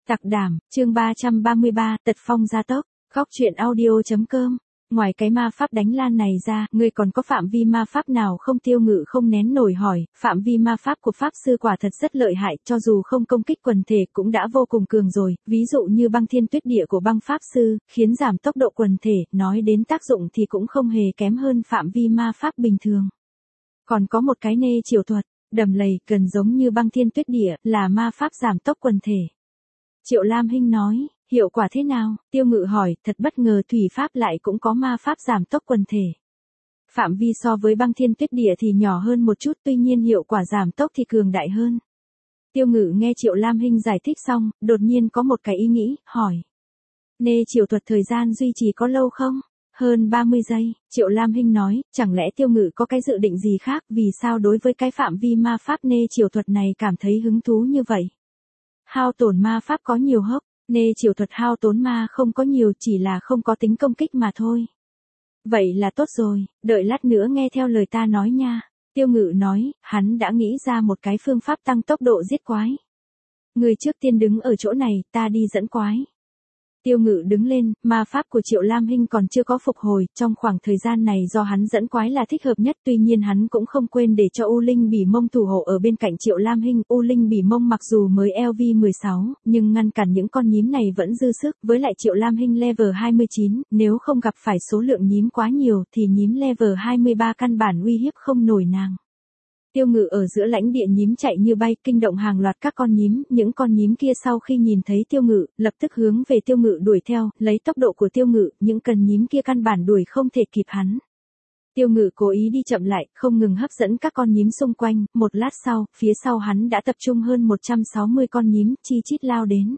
Tặc đảm, chương 333, Tật phong gia tốc, góc truyện audio.com. Ngoài cái ma pháp đánh lan này ra, ngươi còn có phạm vi ma pháp nào không? Tiêu Ngự không nén nổi hỏi. Phạm vi ma pháp của pháp sư quả thật rất lợi hại, cho dù không công kích quần thể cũng đã vô cùng cường rồi, ví dụ như băng thiên tuyết địa của băng pháp sư, khiến giảm tốc độ quần thể, nói đến tác dụng thì cũng không hề kém hơn phạm vi ma pháp bình thường. Còn có một cái nê chiều thuật, đầm lầy, gần giống như băng thiên tuyết địa, là ma pháp giảm tốc quần thể. Triệu Lam Hinh nói, hiệu quả thế nào? Tiêu Ngự hỏi, thật bất ngờ thủy pháp lại cũng có ma pháp giảm tốc quần thể. Phạm vi so với băng thiên tuyết địa thì nhỏ hơn một chút, tuy nhiên hiệu quả giảm tốc thì cường đại hơn. Tiêu Ngự nghe Triệu Lam Hinh giải thích xong, đột nhiên có một cái ý nghĩ, hỏi. Nê chiều thuật thời gian duy trì có lâu không? Hơn 30 giây, Triệu Lam Hinh nói, chẳng lẽ Tiêu Ngự có cái dự định gì khác, vì sao đối với cái phạm vi ma pháp nê chiều thuật này cảm thấy hứng thú như vậy? Hao tổn ma pháp có nhiều hốc, nê chiều thuật hao tốn ma không có nhiều, chỉ là không có tính công kích mà thôi. Vậy là tốt rồi, đợi lát nữa nghe theo lời ta nói nha. Tiêu Ngự nói, hắn đã nghĩ ra một cái phương pháp tăng tốc độ giết quái. Người trước tiên đứng ở chỗ này, ta đi dẫn quái. Tiêu Ngự đứng lên, ma pháp của Triệu Lam Hinh còn chưa có phục hồi, trong khoảng thời gian này do hắn dẫn quái là thích hợp nhất, tuy nhiên hắn cũng không quên để cho U Linh Bỉ Mông thủ hộ ở bên cạnh Triệu Lam Hinh. U Linh Bỉ Mông mặc dù mới LV16, nhưng ngăn cản những con nhím này vẫn dư sức, với lại Triệu Lam Hinh level 29, nếu không gặp phải số lượng nhím quá nhiều thì nhím level 23 căn bản uy hiếp không nổi nàng. Tiêu Ngự ở giữa lãnh địa nhím chạy như bay, kinh động hàng loạt các con nhím, những con nhím kia sau khi nhìn thấy Tiêu Ngự, lập tức hướng về Tiêu Ngự đuổi theo, lấy tốc độ của Tiêu Ngự, những cần nhím kia căn bản đuổi không thể kịp hắn. Tiêu Ngự cố ý đi chậm lại, không ngừng hấp dẫn các con nhím xung quanh, một lát sau, phía sau hắn đã tập trung hơn 160 con nhím, chi chít lao đến.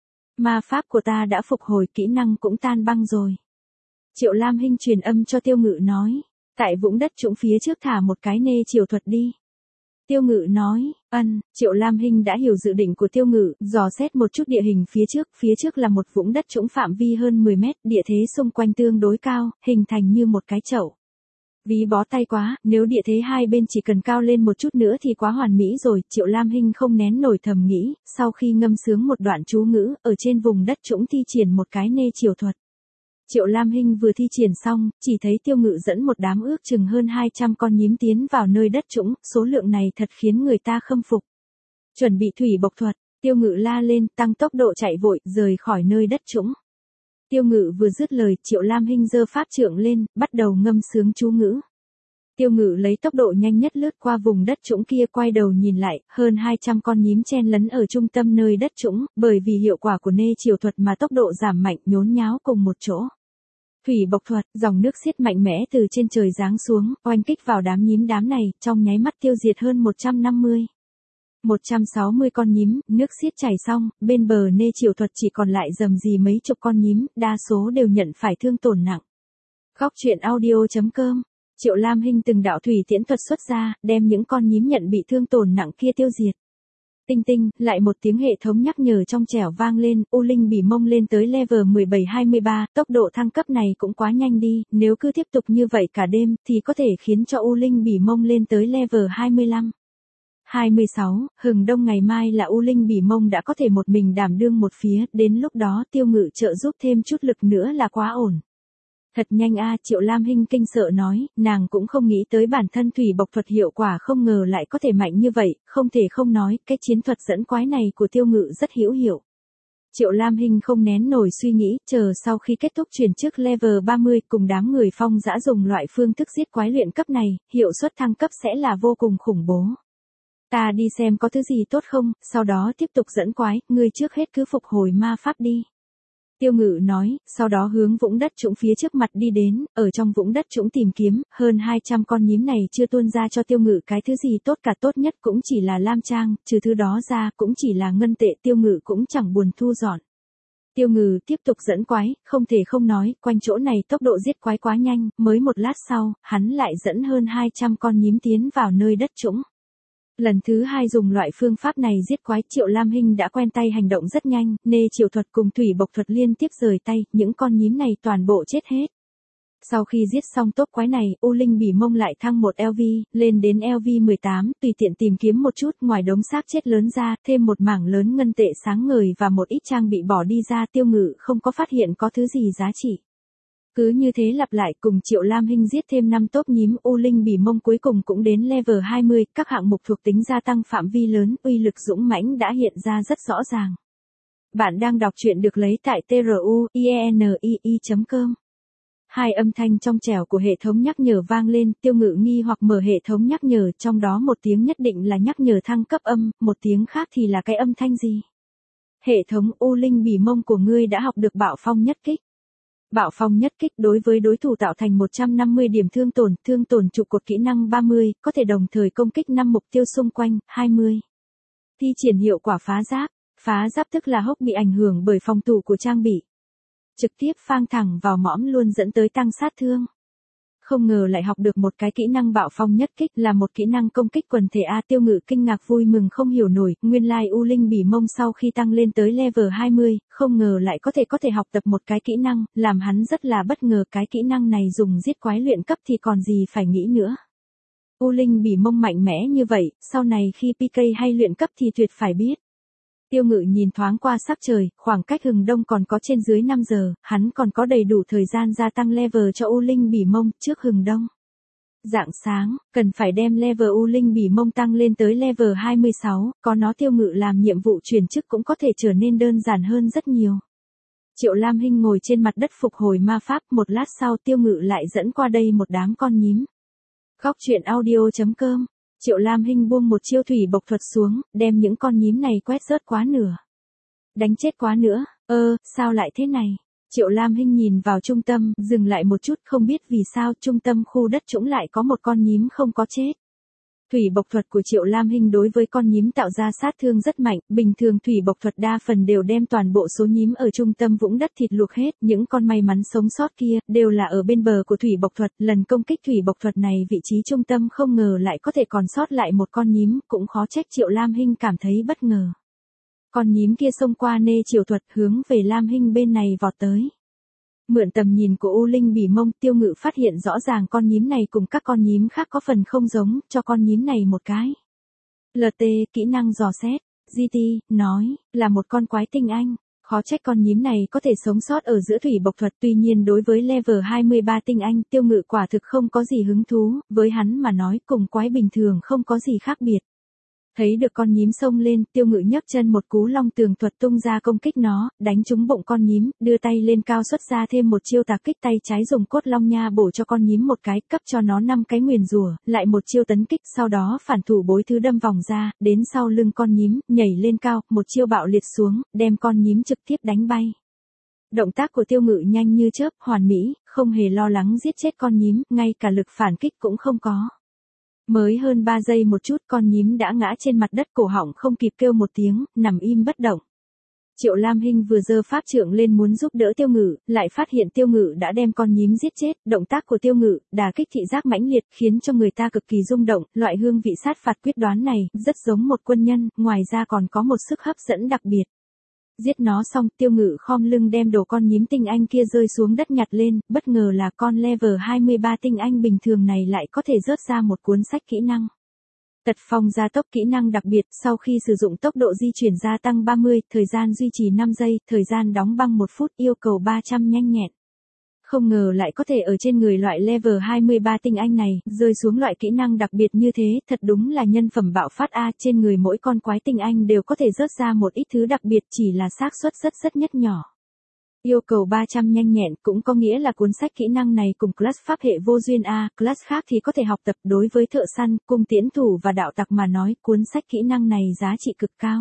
Ma pháp của ta đã phục hồi, kỹ năng cũng tan băng rồi. Triệu Lam Hinh truyền âm cho Tiêu Ngự nói, tại vũng đất trũng phía trước thả một cái nê chiều thuật đi. Tiêu Ngự nói, Triệu Lam Hinh đã hiểu dự định của Tiêu Ngự, dò xét một chút địa hình phía trước là một vũng đất trũng phạm vi hơn 10 mét, địa thế xung quanh tương đối cao, hình thành như một cái chậu. Ví bó tay quá, nếu địa thế hai bên chỉ cần cao lên một chút nữa thì quá hoàn mỹ rồi, Triệu Lam Hinh không nén nổi thầm nghĩ, sau khi ngâm sướng một đoạn chú ngữ, ở trên vùng đất trũng thi triển một cái nê chiều thuật. Triệu Lam Hinh vừa thi triển xong, chỉ thấy Tiêu Ngự dẫn một đám ước chừng hơn 200 con nhím tiến vào nơi đất trũng, số lượng này thật khiến người ta khâm phục. Chuẩn bị thủy bộc thuật, Tiêu Ngự la lên, tăng tốc độ chạy vội, rời khỏi nơi đất trũng. Tiêu Ngự vừa dứt lời, Triệu Lam Hinh giơ pháp trượng lên, bắt đầu ngâm sướng chú ngữ. Tiêu Ngự lấy tốc độ nhanh nhất lướt qua vùng đất trũng kia, quay đầu nhìn lại, hơn 200 con nhím chen lấn ở trung tâm nơi đất trũng, bởi vì hiệu quả của nê chiều thuật mà tốc độ giảm mạnh, nhốn nháo cùng một chỗ. Thủy bộc thuật, dòng nước xiết mạnh mẽ từ trên trời giáng xuống, oanh kích vào đám nhím đám này, trong nháy mắt tiêu diệt hơn 160 con nhím, nước xiết chảy xong, bên bờ nê chiều thuật chỉ còn lại rầm rì mấy chục con nhím, đa số đều nhận phải thương tổn nặng. Góc truyện audio.com. Triệu Lam Hinh từng đạo thủy tiễn thuật xuất ra, đem những con nhím nhận bị thương tổn nặng kia tiêu diệt. Tinh tinh, lại một tiếng hệ thống nhắc nhở trong trẻo vang lên, U Linh Bỉ Mông lên tới level 17-23, tốc độ thăng cấp này cũng quá nhanh đi, nếu cứ tiếp tục như vậy cả đêm, thì có thể khiến cho U Linh Bỉ Mông lên tới level 25. 26, hừng đông ngày mai là U Linh Bỉ Mông đã có thể một mình đảm đương một phía, đến lúc đó Tiêu Ngự trợ giúp thêm chút lực nữa là quá ổn. Thật nhanh a, Triệu Lam Hinh kinh sợ nói, nàng cũng không nghĩ tới bản thân thủy bộc thuật hiệu quả không ngờ lại có thể mạnh như vậy, không thể không nói, cái chiến thuật dẫn quái này của Tiêu Ngự rất hữu hiệu. Triệu Lam Hinh không nén nổi suy nghĩ, chờ sau khi kết thúc chuyển chức level 30 cùng đám người Phong Dã dùng loại phương thức giết quái luyện cấp này, hiệu suất thăng cấp sẽ là vô cùng khủng bố. Ta đi xem có thứ gì tốt không, sau đó tiếp tục dẫn quái, ngươi trước hết cứ phục hồi ma pháp đi. Tiêu Ngự nói, sau đó hướng vũng đất trũng phía trước mặt đi đến, ở trong vũng đất trũng tìm kiếm, hơn 200 con nhím này chưa tuôn ra cho Tiêu Ngự cái thứ gì tốt cả, tốt nhất cũng chỉ là lam trang, trừ thứ đó ra cũng chỉ là ngân tệ, Tiêu Ngự cũng chẳng buồn thu dọn. Tiêu Ngự tiếp tục dẫn quái, không thể không nói, quanh chỗ này tốc độ giết quái quá nhanh, mới một lát sau, hắn lại dẫn hơn 200 con nhím tiến vào nơi đất trũng. Lần thứ hai dùng loại phương pháp này giết quái, Triệu Lam Hinh đã quen tay, hành động rất nhanh, nê chiều thuật cùng thủy bộc thuật liên tiếp rời tay, những con nhím này toàn bộ chết hết. Sau khi giết xong tốt quái này, U Linh Bỉ Mông lại thăng một LV, lên đến LV 18, tùy tiện tìm kiếm một chút, ngoài đống xác chết lớn ra, thêm một mảng lớn ngân tệ sáng ngời và một ít trang bị bỏ đi ra, Tiêu Ngự không có phát hiện có thứ gì giá trị. Cứ như thế lặp lại, cùng Triệu Lam Hinh giết thêm 5 tốp nhím, U Linh Bỉ Mông cuối cùng cũng đến level 20, các hạng mục thuộc tính gia tăng phạm vi lớn, uy lực dũng mãnh đã hiện ra rất rõ ràng. Bạn đang đọc truyện được lấy tại truyenii.com. Hai âm thanh trong trẻo của hệ thống nhắc nhở vang lên, Tiêu Ngự nghi hoặc mở hệ thống nhắc nhở, trong đó một tiếng nhất định là nhắc nhở thăng cấp âm, một tiếng khác thì là cái âm thanh gì? Hệ thống, U Linh Bỉ Mông của ngươi đã học được bạo phong nhất kích. Bạo phong nhất kích đối với đối thủ tạo thành 150 điểm thương tổn trụ cột kỹ năng 30, có thể đồng thời công kích 5 mục tiêu xung quanh, 20. Thi triển hiệu quả phá giáp tức là hốc bị ảnh hưởng bởi phòng thủ của trang bị. Trực tiếp phang thẳng vào mõm luôn dẫn tới tăng sát thương. Không ngờ lại học được một cái kỹ năng bạo phong nhất kích là một kỹ năng công kích quần thể A. Tiêu Ngự kinh ngạc vui mừng không hiểu nổi, nguyên lai U Linh Bỉ Mông sau khi tăng lên tới level 20, không ngờ lại có thể học tập một cái kỹ năng, làm hắn rất là bất ngờ, cái kỹ năng này dùng giết quái luyện cấp thì còn gì phải nghĩ nữa. U Linh Bỉ Mông mạnh mẽ như vậy, sau này khi PK hay luyện cấp thì tuyệt phải biết. Tiêu Ngự nhìn thoáng qua sắc trời, khoảng cách hừng đông còn có trên dưới 5 giờ, hắn còn có đầy đủ thời gian gia tăng level cho U Linh Bỉ Mông trước hừng đông. Rạng sáng, cần phải đem level U Linh Bỉ Mông tăng lên tới level 26, có nó Tiêu Ngự làm nhiệm vụ chuyển chức cũng có thể trở nên đơn giản hơn rất nhiều. Triệu Lam Hinh ngồi trên mặt đất phục hồi ma pháp, một lát sau Tiêu Ngự lại dẫn qua đây một đám con nhím. Góc truyện audio.com. Triệu Lam Hinh buông một chiêu thủy bộc thuật xuống, đem những con nhím này quét rớt quá nửa. Đánh chết quá nữa, sao lại thế này? Triệu Lam Hinh nhìn vào trung tâm, dừng lại một chút, không biết vì sao trung tâm khu đất trũng lại có một con nhím không có chết. Thủy bộc thuật của Triệu Lam Hinh đối với con nhím tạo ra sát thương rất mạnh, bình thường thủy bộc thuật đa phần đều đem toàn bộ số nhím ở trung tâm vũng đất thịt luộc hết, những con may mắn sống sót kia đều là ở bên bờ của thủy bộc thuật, lần công kích thủy bộc thuật này vị trí trung tâm không ngờ lại có thể còn sót lại một con nhím, cũng khó trách Triệu Lam Hinh cảm thấy bất ngờ. Con nhím kia xông qua nê chiều thuật hướng về Lam Hinh bên này vọt tới. Mượn tầm nhìn của U Linh Bỉ Mông, Tiêu Ngự phát hiện rõ ràng con nhím này cùng các con nhím khác có phần không giống, cho con nhím này một cái. LT, kỹ năng dò xét, GT, nói, là một con quái tinh anh. Khó trách con nhím này có thể sống sót ở giữa thủy bộc thuật, tuy nhiên đối với level 23 tinh anh, Tiêu Ngự quả thực không có gì hứng thú, với hắn mà nói cùng quái bình thường không có gì khác biệt. Thấy được con nhím xông lên, Tiêu Ngự nhấc chân một cú long tường thuật tung ra công kích nó, đánh trúng bụng con nhím, đưa tay lên cao xuất ra thêm một chiêu tạc kích tay trái dùng cốt long nha bổ cho con nhím một cái, cấp cho nó 5 cái nguyền rủa, lại một chiêu tấn kích, sau đó phản thủ bối thứ đâm vòng ra, đến sau lưng con nhím, nhảy lên cao, một chiêu bạo liệt xuống, đem con nhím trực tiếp đánh bay. Động tác của Tiêu Ngự nhanh như chớp, hoàn mỹ, không hề lo lắng giết chết con nhím, ngay cả lực phản kích cũng không có. Mới hơn 3 giây một chút con nhím đã ngã trên mặt đất, cổ họng không kịp kêu một tiếng, nằm im bất động. Triệu Lam Hinh vừa giơ pháp trượng lên muốn giúp đỡ Tiêu Ngự, lại phát hiện Tiêu Ngự đã đem con nhím giết chết, động tác của Tiêu Ngự, đả kích thị giác mãnh liệt, khiến cho người ta cực kỳ rung động, loại hương vị sát phạt quyết đoán này, rất giống một quân nhân, ngoài ra còn có một sức hấp dẫn đặc biệt. Giết nó xong, Tiêu Ngự khom lưng đem đồ con nhím tinh anh kia rơi xuống đất nhặt lên, bất ngờ là con level 23 tinh anh bình thường này lại có thể rớt ra một cuốn sách kỹ năng. Tật phong gia tốc kỹ năng đặc biệt, sau khi sử dụng tốc độ di chuyển gia tăng 30, thời gian duy trì 5 giây, thời gian đóng băng 1 phút, yêu cầu 300 nhanh nhẹn. Không ngờ lại có thể ở trên người loại level 23 tinh anh này, rơi xuống loại kỹ năng đặc biệt như thế, thật đúng là nhân phẩm bạo phát A, trên người mỗi con quái tinh anh đều có thể rớt ra một ít thứ đặc biệt, chỉ là xác suất rất nhất nhỏ. Yêu cầu 300 nhanh nhẹn cũng có nghĩa là cuốn sách kỹ năng này cùng class pháp hệ vô duyên A, class khác thì có thể học tập, đối với thợ săn, cung tiễn thủ và đạo tặc mà nói, cuốn sách kỹ năng này giá trị cực cao.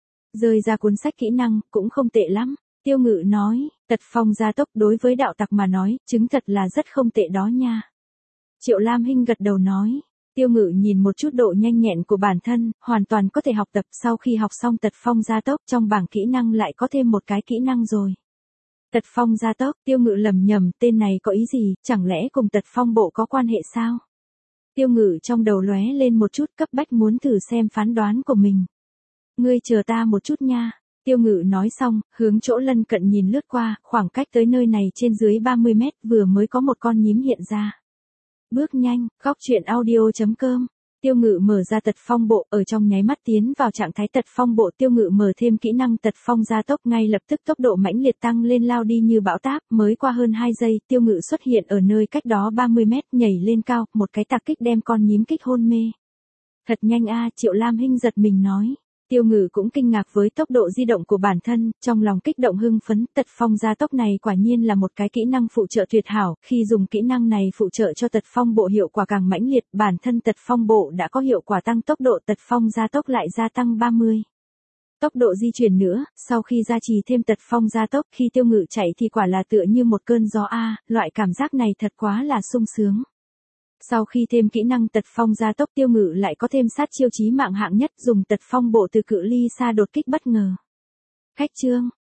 Rơi ra cuốn sách kỹ năng, cũng không tệ lắm. Tiêu Ngự nói, tật phong gia tốc đối với đạo tặc mà nói, chứng thật là rất không tệ đó nha. Triệu Lam Hinh gật đầu nói, Tiêu Ngự nhìn một chút độ nhanh nhẹn của bản thân, hoàn toàn có thể học tập, sau khi học xong tật phong gia tốc, trong bảng kỹ năng lại có thêm một cái kỹ năng rồi. Tật phong gia tốc, Tiêu Ngự lầm nhầm, tên này có ý gì, chẳng lẽ cùng tật phong bộ có quan hệ sao? Tiêu Ngự trong đầu lóe lên một chút, cấp bách muốn thử xem phán đoán của mình. Ngươi chờ ta một chút nha. Tiêu Ngự nói xong, hướng chỗ lân cận nhìn lướt qua, khoảng cách tới nơi này trên dưới 30 mét vừa mới có một con nhím hiện ra. Bước nhanh, góc truyện audio.com. Tiêu Ngự mở ra tật phong bộ, ở trong nháy mắt tiến vào trạng thái tật phong bộ. Tiêu Ngự mở thêm kỹ năng tật phong gia tốc, ngay lập tức tốc độ mãnh liệt tăng lên, lao đi như bão táp. Mới qua hơn 2 giây, Tiêu Ngự xuất hiện ở nơi cách đó 30 mét, nhảy lên cao, một cái tạc kích đem con nhím kích hôn mê. Thật nhanh a, Triệu Lam Hinh giật mình nói. Tiêu Ngự cũng kinh ngạc với tốc độ di động của bản thân, trong lòng kích động hưng phấn. Tật phong gia tốc này quả nhiên là một cái kỹ năng phụ trợ tuyệt hảo, khi dùng kỹ năng này phụ trợ cho tật phong bộ hiệu quả càng mãnh liệt, bản thân tật phong bộ đã có hiệu quả tăng tốc độ, tật phong gia tốc lại gia tăng 30. Tốc độ di chuyển nữa, sau khi gia trì thêm tật phong gia tốc, khi Tiêu Ngự chạy thì quả là tựa như một cơn gió a, loại cảm giác này thật quá là sung sướng. Sau khi thêm kỹ năng tật phong gia tốc, Tiêu Ngự lại có thêm sát chiêu chí mạng hạng nhất, dùng tật phong bộ từ cự ly xa đột kích bất ngờ. Khách chương